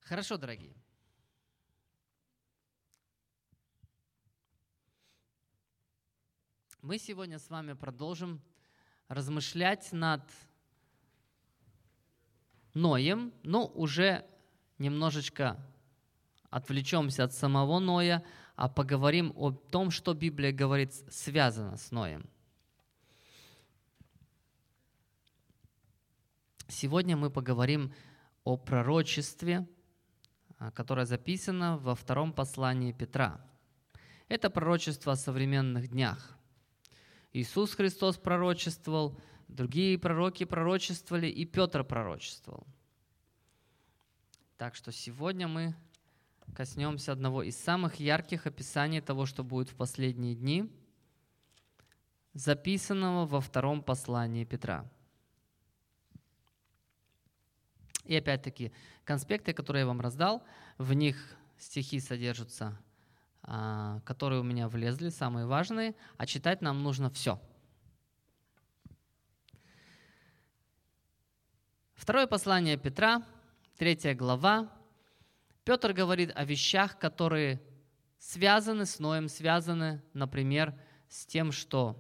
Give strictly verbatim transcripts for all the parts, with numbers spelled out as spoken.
Хорошо, дорогие. Мы сегодня с вами продолжим размышлять над Ноем, но уже немножечко отвлечемся от самого Ноя, а поговорим о том, что Библия говорит связано с Ноем. Сегодня мы поговорим о пророчестве, которое записано во втором послании Петра. Это пророчество о современных днях. Иисус Христос пророчествовал, другие пророки пророчествовали, и Петр пророчествовал. Так что сегодня мы коснемся одного из самых ярких описаний того, что будет в последние дни, записанного во втором послании Петра. И опять-таки, конспекты, которые я вам раздал, в них стихи содержатся, которые у меня влезли, самые важные, а читать нам нужно все. Второе послание Петра, третья глава. Петр говорит о вещах, которые связаны с Ноем, связаны, например, с тем, что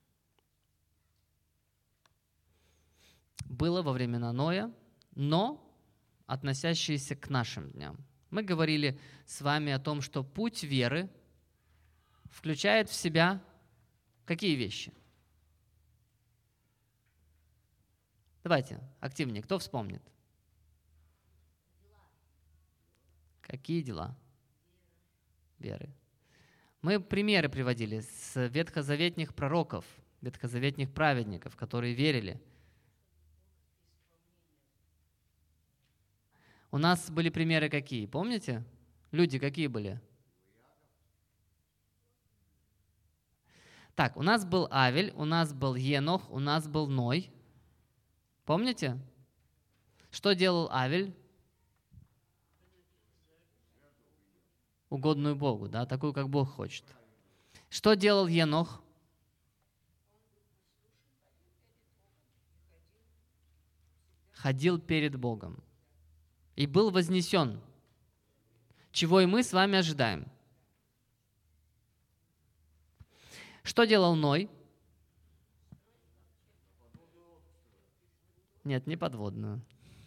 было во времена Ноя, но относящиеся к нашим дням. Мы говорили с вами о том, что путь веры включает в себя какие вещи? Давайте, активнее, кто вспомнит? Какие дела? Веры. Мы примеры приводили с ветхозаветных пророков, ветхозаветных праведников, которые верили. У нас были примеры какие? Помните? Люди какие были? Так, у нас был Авель, у нас был Енох, у нас был Ной. Помните? Что делал Авель? Угодную Богу, да, такую, как Бог хочет. Что делал Енох? Ходил перед Богом и был вознесен, чего и мы с вами ожидаем. Что делал Ной? Нет, не подводную.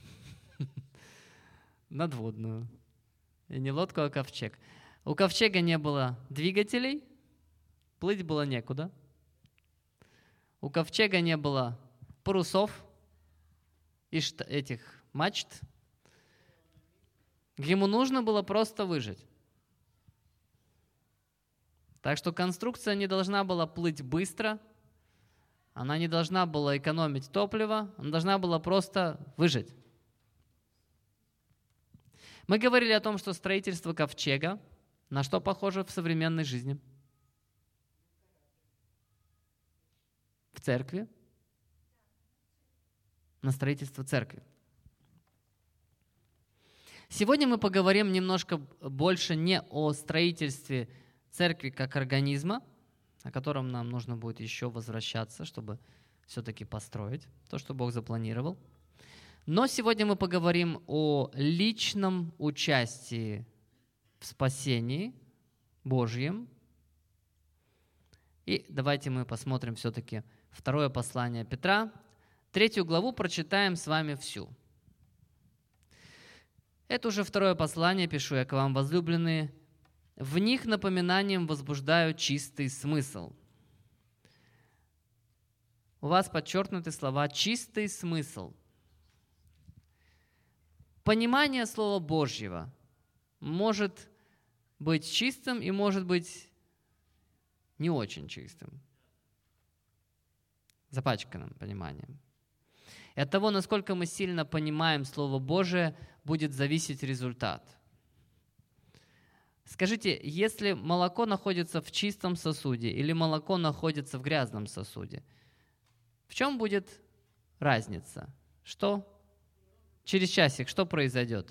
Надводную. И не лодку, а ковчег. У ковчега не было двигателей, плыть было некуда. У ковчега не было парусов и этих мачт. Ему нужно было просто выжить. Так что конструкция не должна была плыть быстро, она не должна была экономить топливо, она должна была просто выжить. Мы говорили о том, что строительство ковчега на что похоже в современной жизни? В церкви? На строительство церкви. Сегодня мы поговорим немножко больше не о строительстве церкви как организма, о котором нам нужно будет еще возвращаться, чтобы все-таки построить то, что Бог запланировал. Но сегодня мы поговорим о личном участии в спасении Божьем. И давайте мы посмотрим все-таки второе послание Петра. Третью главу прочитаем с вами всю. Это уже второе послание, пишу я к вам, возлюбленные. В них напоминанием возбуждаю чистый смысл. У вас подчеркнуты слова «чистый смысл». Понимание Слова Божьего может быть чистым и может быть не очень чистым, запачканным пониманием. И от того, насколько мы сильно понимаем Слово Божие, будет зависеть результат. Скажите, если молоко находится в чистом сосуде или молоко находится в грязном сосуде, в чем будет разница? Что? Через часик что произойдет?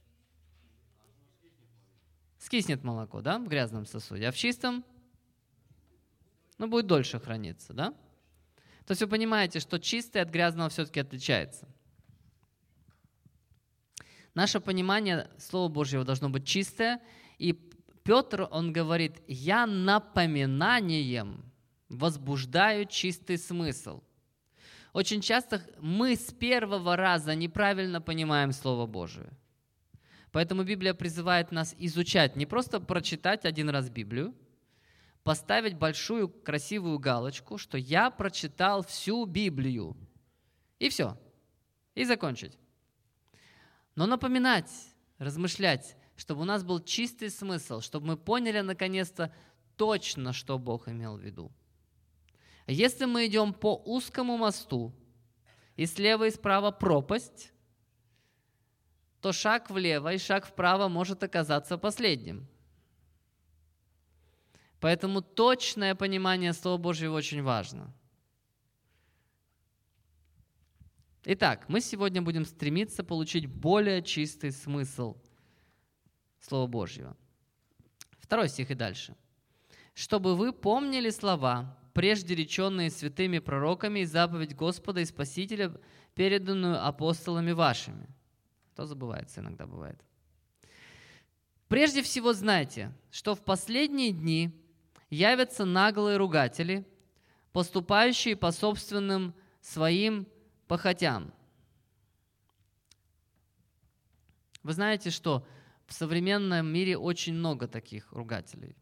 Скиснет молоко, да, в грязном сосуде, а в чистом, ну, будет дольше храниться, да? То есть вы понимаете, что чистое от грязного все-таки отличается. Наше понимание Слова Божьего должно быть чистое. И Петр, он говорит, я напоминанием возбуждаю чистый смысл. Очень часто мы с первого раза неправильно понимаем Слово Божие. Поэтому Библия призывает нас изучать, не просто прочитать один раз Библию, поставить большую красивую галочку, что я прочитал всю Библию. И все. И закончить. Но напоминать, размышлять, чтобы у нас был чистый смысл, чтобы мы поняли наконец-то точно, что Бог имел в виду. Если мы идем по узкому мосту, и слева и справа пропасть, то шаг влево и шаг вправо может оказаться последним. Поэтому точное понимание Слова Божьего очень важно. Итак, мы сегодня будем стремиться получить более чистый смысл Слова Божьего. Второй стих и дальше. «Чтобы вы помнили слова, прежде реченные святыми пророками, и заповедь Господа и Спасителя, переданную апостолами вашими». То забывается иногда бывает. «Прежде всего знайте, что в последние дни явятся наглые ругатели, поступающие по собственным своим похотям». Вы знаете, что в современном мире очень много таких ругателей.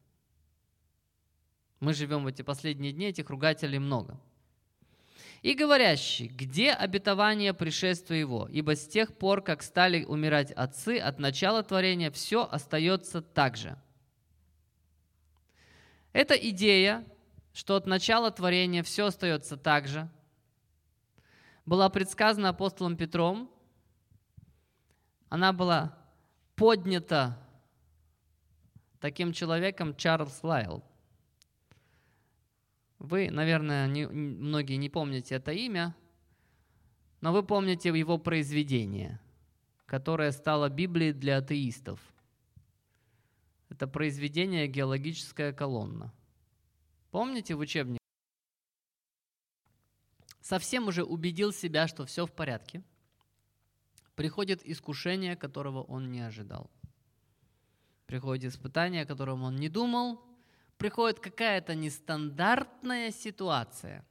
Мы живем в эти последние дни, этих ругателей много. «И говорящий, где обетование пришествия его? Ибо с тех пор, как стали умирать отцы, от начала творения все остается так же». Эта идея, что от начала творения все остается так же, была предсказана апостолом Петром. Она была поднята таким человеком Чарльз Лайл. Вы, наверное, не, многие не помните это имя, но вы помните его произведение, которое стало Библией для атеистов. Это произведение «Геологическая колонна». Помните в учебнике? Совсем уже убедил себя, что все в порядке. Приходит искушение, которого он не ожидал. Приходит испытание, о котором он не думал. Приходит какая-то нестандартная ситуация.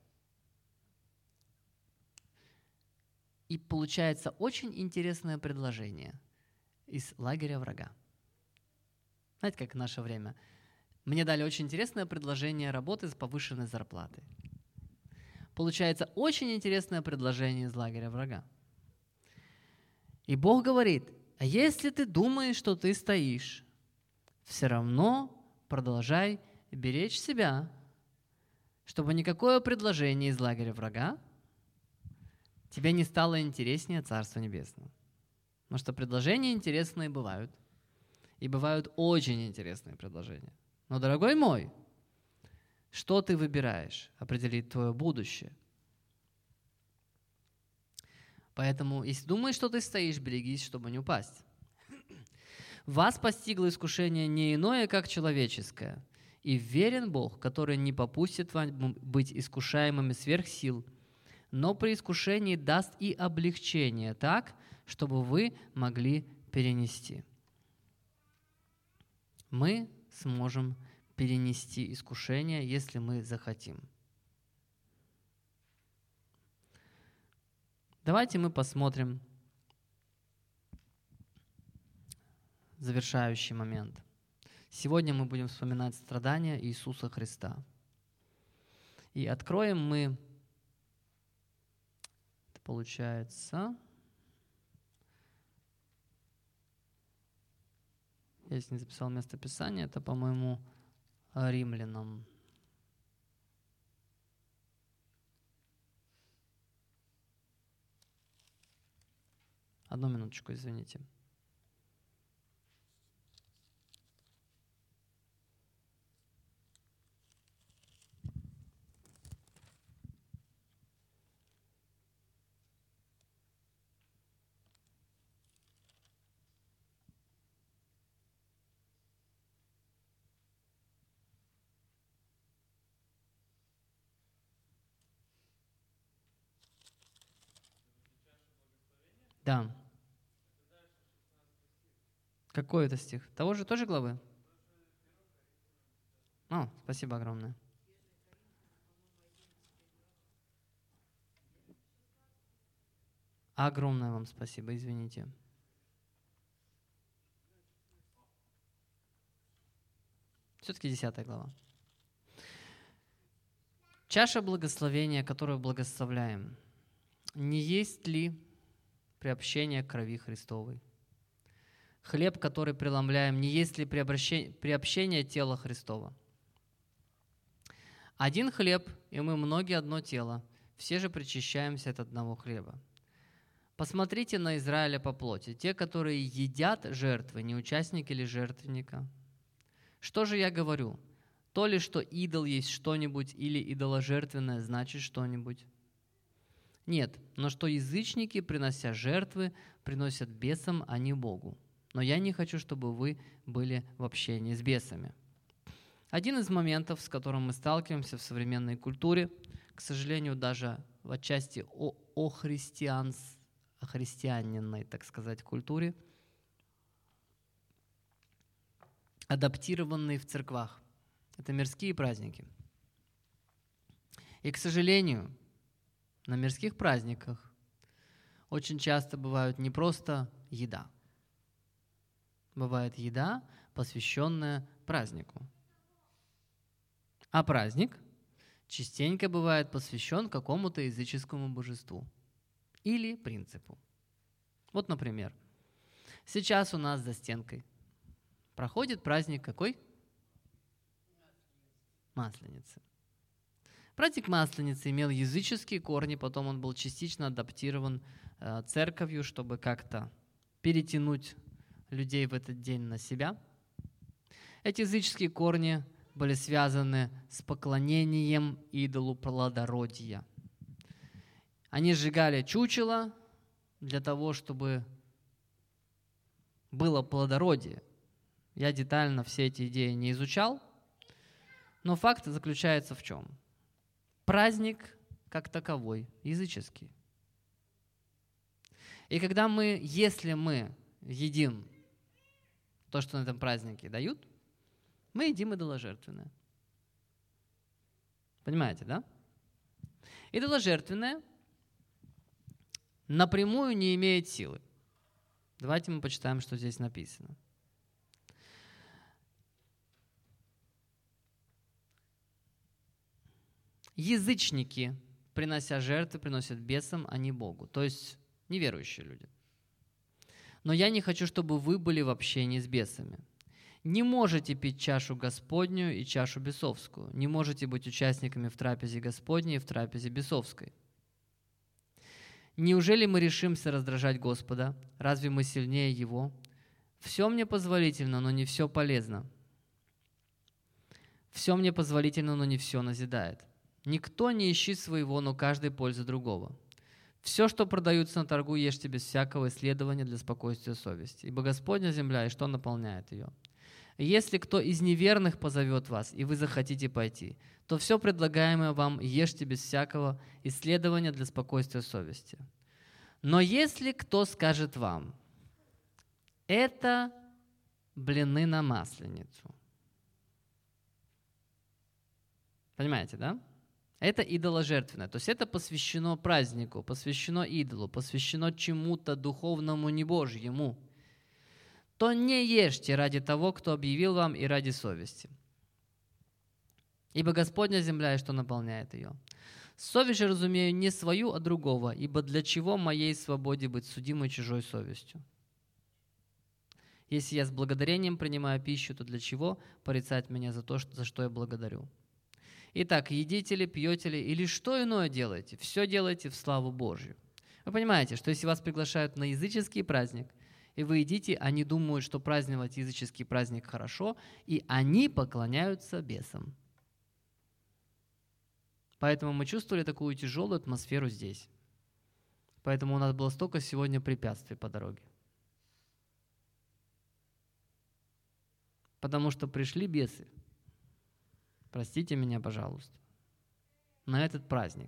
И получается очень интересное предложение из лагеря врага. Знаете, как в наше время? Мне дали очень интересное предложение работы с повышенной зарплатой. Получается очень интересное предложение из лагеря врага. И Бог говорит, а если ты думаешь, что ты стоишь, все равно продолжай беречь себя, чтобы никакое предложение из лагеря врага тебе не стало интереснее Царства Небесного. Потому что предложения интересные бывают. И бывают очень интересные предложения. Но, дорогой мой, что ты выбираешь, определит твое будущее. Поэтому, если думаешь, что ты стоишь, берегись, чтобы не упасть. Вас постигло искушение не иное, как человеческое. И верен Бог, который не попустит вам быть искушаемыми сверх сил, но при искушении даст и облегчение так, чтобы вы могли перенести. Мы сможем перенести искушение, если мы захотим. Давайте мы посмотрим завершающий момент. Сегодня мы будем вспоминать страдания Иисуса Христа. И откроем мы, это получается, я здесь не записал место Писания, это, по-моему, Римлянам. Одну минуточку, извините. Да. Какой это стих? Того же тоже главы? О, спасибо огромное. Огромное вам спасибо, извините. Все-таки десятая глава. Чаша благословения, которую благословляем, не есть ли приобщение крови Христовой? Хлеб, который преломляем, не есть ли приобщение тела Христова? Один хлеб, и мы многие одно тело, все же причащаемся от одного хлеба. Посмотрите на Израиля по плоти. Те, которые едят жертвы, не участники ли жертвенника? Что же я говорю? То ли, что идол есть что-нибудь или идоложертвенное значит что-нибудь? Нет, но что язычники, принося жертвы, приносят бесам, а не Богу. Но я не хочу, чтобы вы были в общении с бесами. Один из моментов, с которым мы сталкиваемся в современной культуре, к сожалению, даже в отчасти о, о, христианс, о христианинной, так сказать, культуре, адаптированные в церквах. Это мирские праздники. И, к сожалению, на мирских праздниках очень часто бывают не просто еда. Бывает еда, посвященная празднику. А праздник частенько бывает посвящен какому-то языческому божеству или принципу. Вот, например, сейчас у нас за стенкой проходит праздник какой? Масленицы. Праздник Масленицы имел языческие корни, потом он был частично адаптирован э, церковью, чтобы как-то перетянуть людей в этот день на себя. Эти языческие корни были связаны с поклонением идолу плодородия. Они сжигали чучело для того, чтобы было плодородие. Я детально все эти идеи не изучал, но факт заключается в чем? Праздник как таковой языческий. И когда мы, если мы едим то, что на этом празднике дают, мы едим идоложертвенное. Понимаете, да? Идоложертвенное напрямую не имеет силы. Давайте мы почитаем, что здесь написано. Язычники, принося жертвы, приносят бесам, а не Богу. То есть неверующие люди. Но я не хочу, чтобы вы были в общении с бесами. Не можете пить чашу Господню и чашу бесовскую. Не можете быть участниками в трапезе Господней и в трапезе бесовской. Неужели мы решимся раздражать Господа? Разве мы сильнее Его? Все мне позволительно, но не все полезно. Все мне позволительно, но не все назидает. Никто не ищи своего, но каждый пользу другого. Все, что продаются на торгу, ешьте без всякого исследования для спокойствия совести. Ибо Господня земля, и что наполняет ее? Если кто из неверных позовет вас, и вы захотите пойти, то все предлагаемое вам ешьте без всякого исследования для спокойствия совести. Но если кто скажет вам, это блины на масленицу. Понимаете, да? Это идоложертвенное. То есть это посвящено празднику, посвящено идолу, посвящено чему-то духовному, небожьему. То не ешьте ради того, кто объявил вам, и ради совести. Ибо Господня земля, и что наполняет ее. Совесть же разумею не свою, а другого, ибо для чего моей свободе быть судимой чужой совестью? Если я с благодарением принимаю пищу, то для чего порицать меня за то, за что я благодарю? Итак, едите ли, пьете ли, или что иное делаете, все делайте в славу Божью. Вы понимаете, что если вас приглашают на языческий праздник, и вы едите, они думают, что праздновать языческий праздник хорошо, и они поклоняются бесам. Поэтому мы чувствовали такую тяжелую атмосферу здесь. Поэтому у нас было столько сегодня препятствий по дороге. Потому что пришли бесы. Простите меня, пожалуйста, на этот праздник.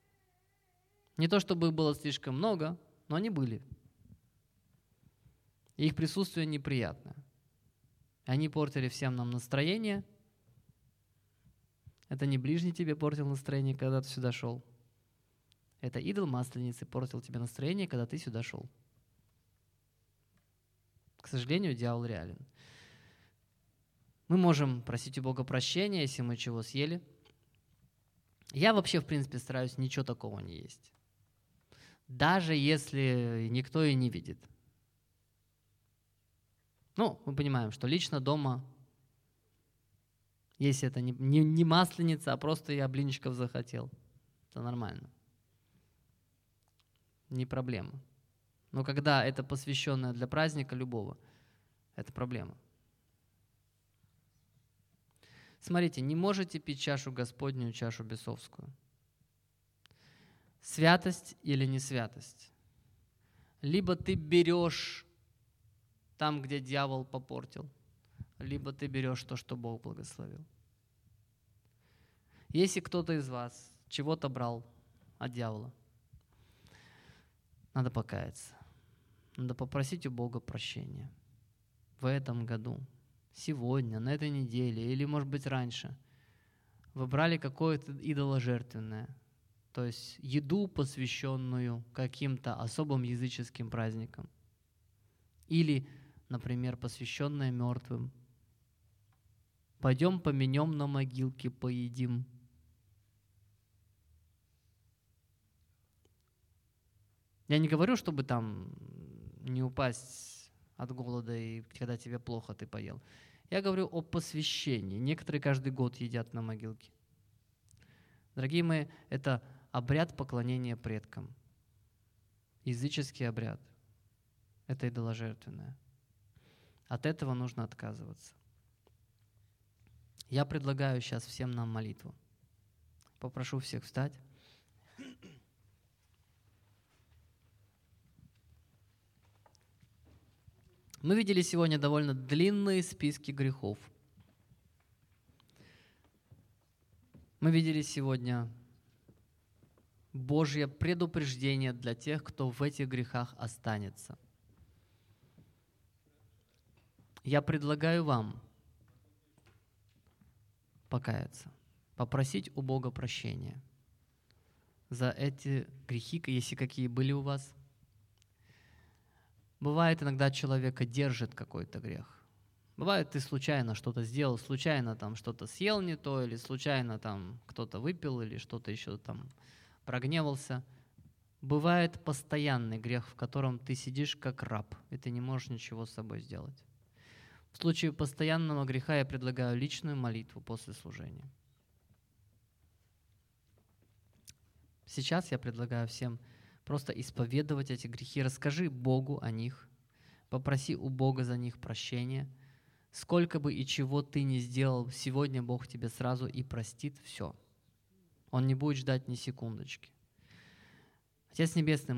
Не то, чтобы их было слишком много, но они были. И их присутствие неприятное. Они портили всем нам настроение. Это не ближний тебе портил настроение, когда ты сюда шел. Это идол масленицы портил тебе настроение, когда ты сюда шел. К сожалению, дьявол реален. Мы можем просить у Бога прощения, если мы чего съели. Я вообще, в принципе, стараюсь ничего такого не есть. Даже если никто и не видит. Ну, мы понимаем, что лично дома, если это не, не, не масленица, а просто я блинчиков захотел, это нормально. Не проблема. Но когда это посвященное для праздника любого, это проблема. Смотрите, не можете пить чашу Господню, чашу бесовскую. Святость или не святость? Либо ты берешь там, где дьявол попортил, либо ты берешь то, что Бог благословил. Если кто-то из вас чего-то брал от дьявола, надо покаяться. Надо попросить у Бога прощения. В этом году, сегодня, на этой неделе или, может быть, раньше вы брали какое-то идоложертвенное, то есть еду, посвященную каким-то особым языческим праздникам. Или, например, посвященное мертвым. Пойдем поменем на могилке, поедим. Я не говорю, чтобы там не упасть от голода, и когда тебе плохо, ты поел. Я говорю о посвящении. Некоторые каждый год едят на могилке. Дорогие мои, это обряд поклонения предкам. Языческий обряд. Это идоложертвенное. От этого нужно отказываться. Я предлагаю сейчас всем нам молитву. Попрошу всех встать. Мы видели сегодня довольно длинные списки грехов. Мы видели сегодня Божье предупреждение для тех, кто в этих грехах останется. Я предлагаю вам покаяться, попросить у Бога прощения за эти грехи, если какие были у вас. Бывает, иногда человека держит какой-то грех. Бывает, ты случайно что-то сделал, случайно там что-то съел не то, или случайно там кто-то выпил, или что-то еще там прогневался. Бывает постоянный грех, в котором ты сидишь как раб, и ты не можешь ничего с собой сделать. В случае постоянного греха я предлагаю личную молитву после служения. Сейчас я предлагаю всем просто исповедовать эти грехи. Расскажи Богу о них. Попроси у Бога за них прощения. Сколько бы и чего ты ни сделал, сегодня Бог тебе сразу и простит все. Он не будет ждать ни секундочки. Отец Небесный,